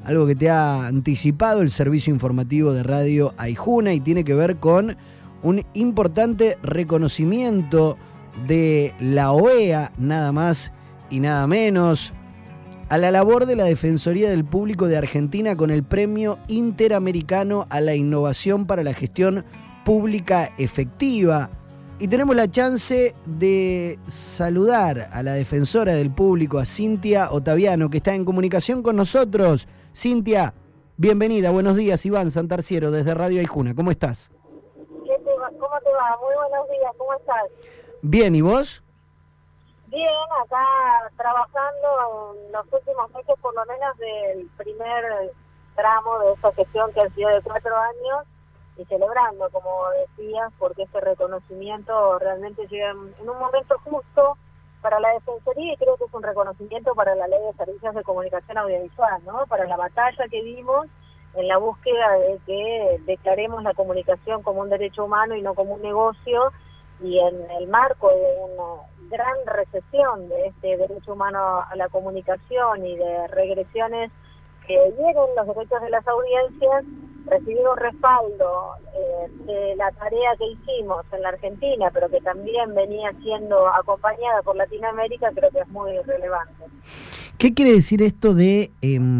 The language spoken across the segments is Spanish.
algo que te ha anticipado el servicio informativo de Radio Aijuna y tiene que ver con un importante reconocimiento de la OEA, nada más y nada menos, a la labor de la Defensoría del Público de Argentina con el Premio Interamericano a la Innovación para la Gestión Pública Efectiva. Y tenemos la chance de saludar a la defensora del público, a Cintia Ottaviano, que está en comunicación con nosotros. Cintia, bienvenida, buenos días. Iván Santarciero, desde Radio Aijuna, ¿cómo estás? ¿Cómo te va? Muy buenos días, ¿cómo estás? Bien, ¿y vos? Bien, acá trabajando en los últimos meses, por lo menos del primer tramo de esta gestión que ha sido de 4 años, y celebrando, como decías, porque este reconocimiento realmente llega en un momento justo para la Defensoría, y creo que es un reconocimiento para la Ley de Servicios de Comunicación Audiovisual, ¿no? Para la batalla que dimos en la búsqueda de que declaremos la comunicación como un derecho humano y no como un negocio, y en el marco de una gran recesión de este derecho humano a la comunicación y de regresiones que hieren los derechos de las audiencias, recibir un respaldo de la tarea que hicimos en la Argentina, pero que también venía siendo acompañada por Latinoamérica, creo que es muy relevante. ¿Qué quiere decir esto de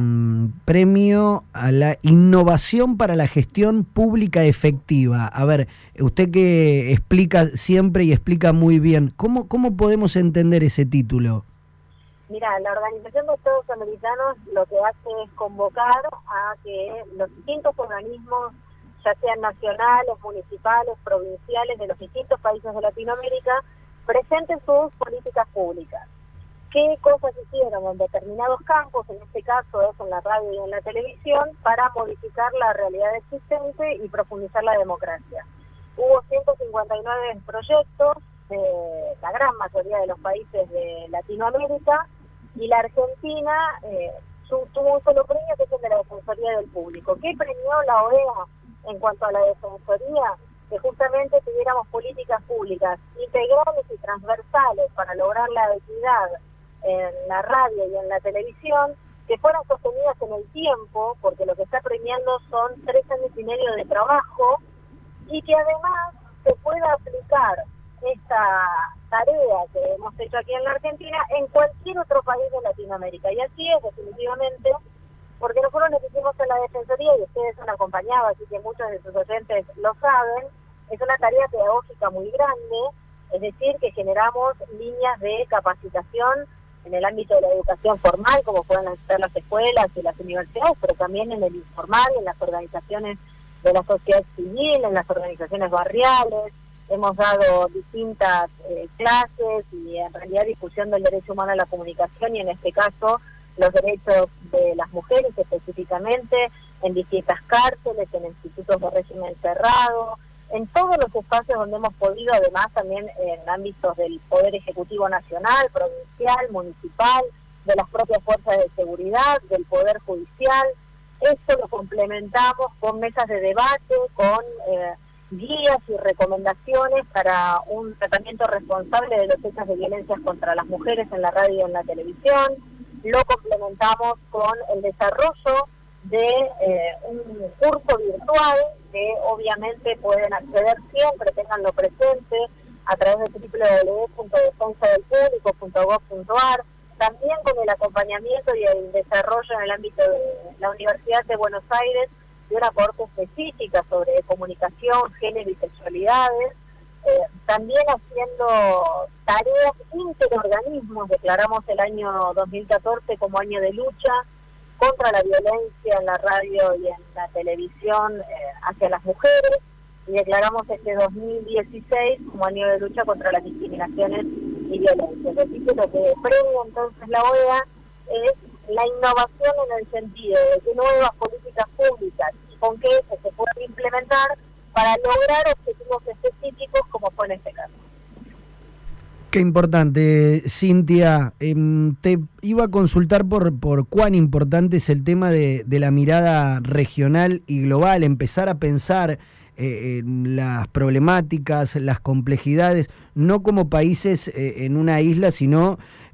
premio a la innovación para la gestión pública efectiva? A ver, usted que explica siempre y explica muy bien, ¿cómo podemos entender ese título? Mira, la Organización de Estados Americanos lo que hace es convocar a que los distintos organismos, ya sean nacionales, municipales, provinciales, de los distintos países de Latinoamérica, presenten sus políticas públicas. ¿Qué cosas hicieron en determinados campos, en este caso es en la radio y en la televisión, para modificar la realidad existente y profundizar la democracia? Hubo 159 proyectos de la gran mayoría de los países de Latinoamérica, y la Argentina tuvo un solo premio, que es el de la Defensoría del Público. ¿Qué premió la OEA en cuanto a la Defensoría? Que justamente tuviéramos políticas públicas integrales y transversales para lograr la equidad en la radio y en la televisión, que fueran sostenidas en el tiempo, porque lo que está premiando son 3 años y medio de trabajo, y que además se pueda aplicar esta tarea que hemos hecho aquí en la Argentina en cualquier otro país de Latinoamérica. Y así es, definitivamente, porque nosotros nos hicimos en la Defensoría, y ustedes han acompañado, así que muchos de sus oyentes lo saben, es una tarea pedagógica muy grande, es decir, que generamos líneas de capacitación en el ámbito de la educación formal, como pueden ser las escuelas y las universidades, pero también en el informal, en las organizaciones de la sociedad civil, en las organizaciones barriales. Hemos dado distintas clases y en realidad difusión del derecho humano a la comunicación, y en este caso los derechos de las mujeres específicamente, en distintas cárceles, en institutos de régimen cerrado, en todos los espacios donde hemos podido, además también en ámbitos del Poder Ejecutivo Nacional, provincial, municipal, de las propias fuerzas de seguridad, del Poder Judicial. Esto lo complementamos con mesas de debate, con guías y recomendaciones para un tratamiento responsable de los hechos de violencias contra las mujeres en la radio y en la televisión. Lo complementamos con el desarrollo de un curso virtual que obviamente pueden acceder siempre, tenganlo presente, a través de www.defensadelpublico.gov.ar, también con el acompañamiento y el desarrollo en el ámbito de la Universidad de Buenos Aires de una corte específica sobre comunicación, género y sexualidades, también haciendo tareas interorganismos. Declaramos el año 2014 como año de lucha contra la violencia en la radio y en la televisión hacia las mujeres, y declaramos este 2016 como año de lucha contra las discriminaciones y violencias. Así que lo que premia entonces la OEA es la innovación en el sentido de que nuevas políticas públicas y con qué se pueden implementar para lograr objetivos específicos, como fue en este caso. Qué importante, Cintia. Te iba a consultar por cuán importante es el tema de la mirada regional y global, empezar a pensar las problemáticas, las complejidades, no como países en una isla, sino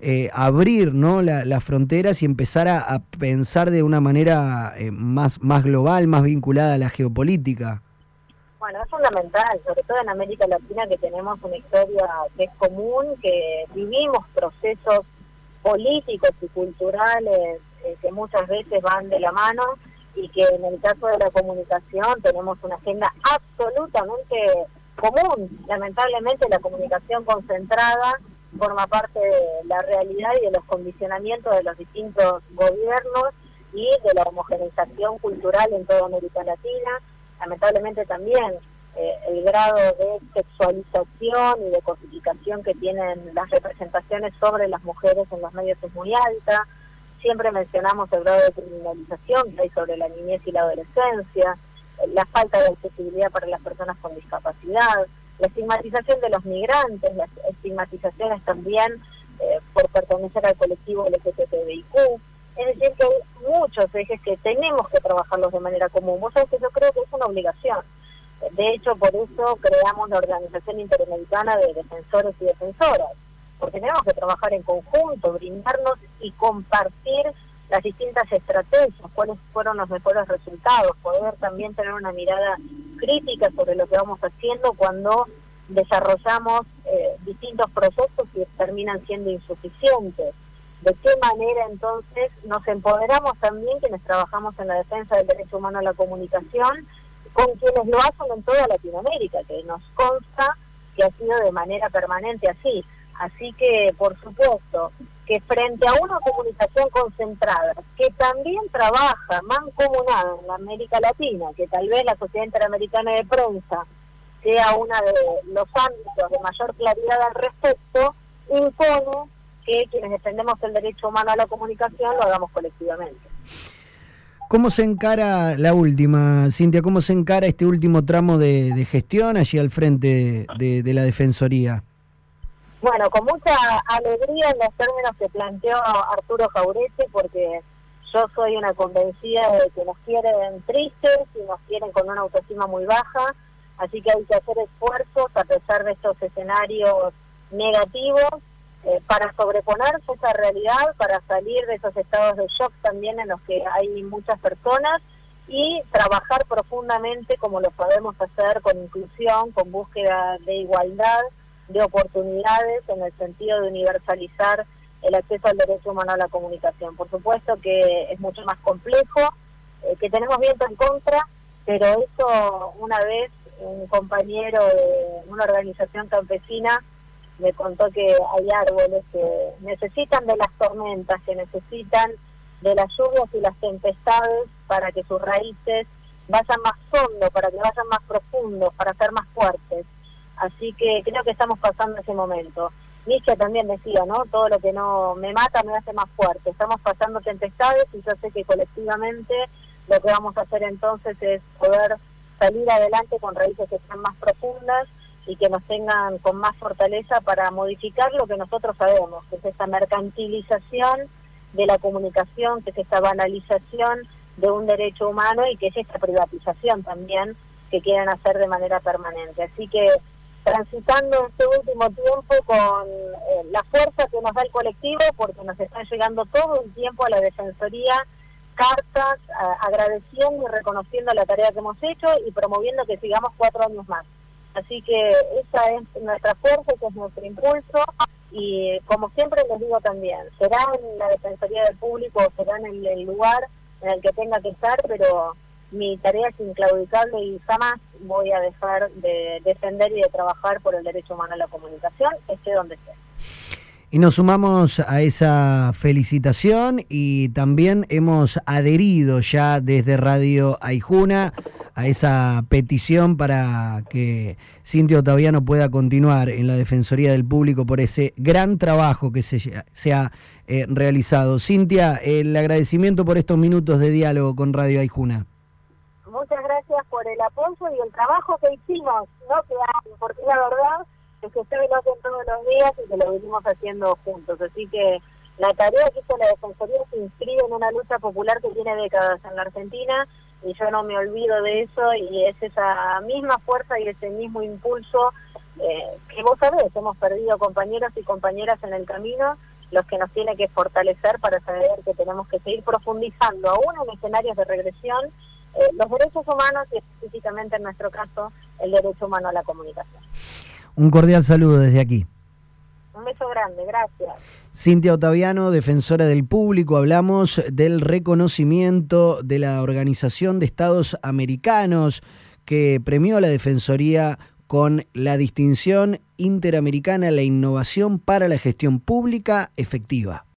abrir, ¿no?, las fronteras y empezar a pensar de una manera más global, más vinculada a la geopolítica. Bueno, es fundamental, sobre todo en América Latina, que tenemos una historia que es común, que vivimos procesos políticos y culturales que muchas veces van de la mano, y que en el caso de la comunicación tenemos una agenda absolutamente común. Lamentablemente la comunicación concentrada forma parte de la realidad y de los condicionamientos de los distintos gobiernos y de la homogeneización cultural en toda América Latina. Lamentablemente también el grado de sexualización y de cosificación que tienen las representaciones sobre las mujeres en los medios es muy alta. Siempre mencionamos el grado de criminalización que hay sobre la niñez y la adolescencia, la falta de accesibilidad para las personas con discapacidad, la estigmatización de los migrantes, las estigmatizaciones también por pertenecer al colectivo LGBTIQ. Es decir, que hay muchos ejes que tenemos que trabajarlos de manera común. Vos sabés que yo creo que es una obligación. De hecho, por eso creamos la Organización Interamericana de Defensores y Defensoras, porque tenemos que trabajar en conjunto, brindarnos y compartir las distintas estrategias, cuáles fueron los mejores resultados, poder también tener una mirada crítica sobre lo que vamos haciendo cuando desarrollamos distintos procesos que terminan siendo insuficientes. ¿De qué manera entonces nos empoderamos también quienes trabajamos en la defensa del derecho humano a la comunicación con quienes lo hacen en toda Latinoamérica, que nos consta que ha sido de manera permanente así? Así que, por supuesto, que frente a una comunicación concentrada, que también trabaja mancomunada en la América Latina, que tal vez la Sociedad Interamericana de Prensa sea uno de los ámbitos de mayor claridad al respecto, impone que quienes defendemos el derecho humano a la comunicación lo hagamos colectivamente. ¿Cómo se encara la última, Cintia? ¿Cómo se encara este último tramo de gestión allí al frente de la Defensoría? Bueno, con mucha alegría en los términos que planteó Arturo Jauretche, porque yo soy una convencida de que nos quieren tristes y nos quieren con una autoestima muy baja, así que hay que hacer esfuerzos a pesar de estos escenarios negativos para sobreponerse a esa realidad, para salir de esos estados de shock también en los que hay muchas personas y trabajar profundamente como lo podemos hacer con inclusión, con búsqueda de igualdad, de oportunidades en el sentido de universalizar el acceso al derecho humano a la comunicación. Por supuesto que es mucho más complejo, que tenemos viento en contra, pero eso una vez un compañero de una organización campesina me contó que hay árboles que necesitan de las tormentas, que necesitan de las lluvias y las tempestades para que sus raíces vayan más hondo, para que vayan más profundos, para ser más fuertes. Así que creo que estamos pasando ese momento. Nietzsche también decía, ¿no? Todo lo que no me mata me hace más fuerte. Estamos pasando tempestades y yo sé que colectivamente lo que vamos a hacer entonces es poder salir adelante con raíces que sean más profundas y que nos tengan con más fortaleza para modificar lo que nosotros sabemos, que es esta mercantilización de la comunicación, que es esta banalización de un derecho humano y que es esta privatización también que quieren hacer de manera permanente. Así que transitando este último tiempo con la fuerza que nos da el colectivo, porque nos están llegando todo el tiempo a la Defensoría cartas agradeciendo y reconociendo la tarea que hemos hecho y promoviendo que sigamos 4 años más. Así que esa es nuestra fuerza, ese es nuestro impulso y como siempre les digo también, será en la Defensoría del Público o será en el lugar en el que tenga que estar, pero mi tarea es inclaudicable y jamás voy a dejar de defender y de trabajar por el derecho humano a la comunicación, esté donde esté. Y nos sumamos a esa felicitación y también hemos adherido ya desde Radio Aijuna a esa petición para que Cintia Ottaviano pueda continuar en la Defensoría del Público por ese gran trabajo que se ha realizado. Cintia, el agradecimiento por estos minutos de diálogo con Radio Aijuna. Muchas gracias por el apoyo y el trabajo que hicimos, no que hay, porque la verdad es que ustedes lo hacen todos los días y que lo venimos haciendo juntos. Así que la tarea que hizo la Defensoría se inscribe en una lucha popular que tiene décadas en la Argentina y yo no me olvido de eso, y es esa misma fuerza y ese mismo impulso que vos sabés, hemos perdido compañeros y compañeras en el camino, los que nos tiene que fortalecer para saber que tenemos que seguir profundizando, aún en escenarios de regresión, los derechos humanos y específicamente en nuestro caso el derecho humano a la comunicación. Un cordial saludo desde aquí. Un beso grande, gracias. Cintia Ottaviano, defensora del público, hablamos del reconocimiento de la Organización de Estados Americanos que premió a la Defensoría con la distinción interamericana a la innovación para la gestión pública efectiva.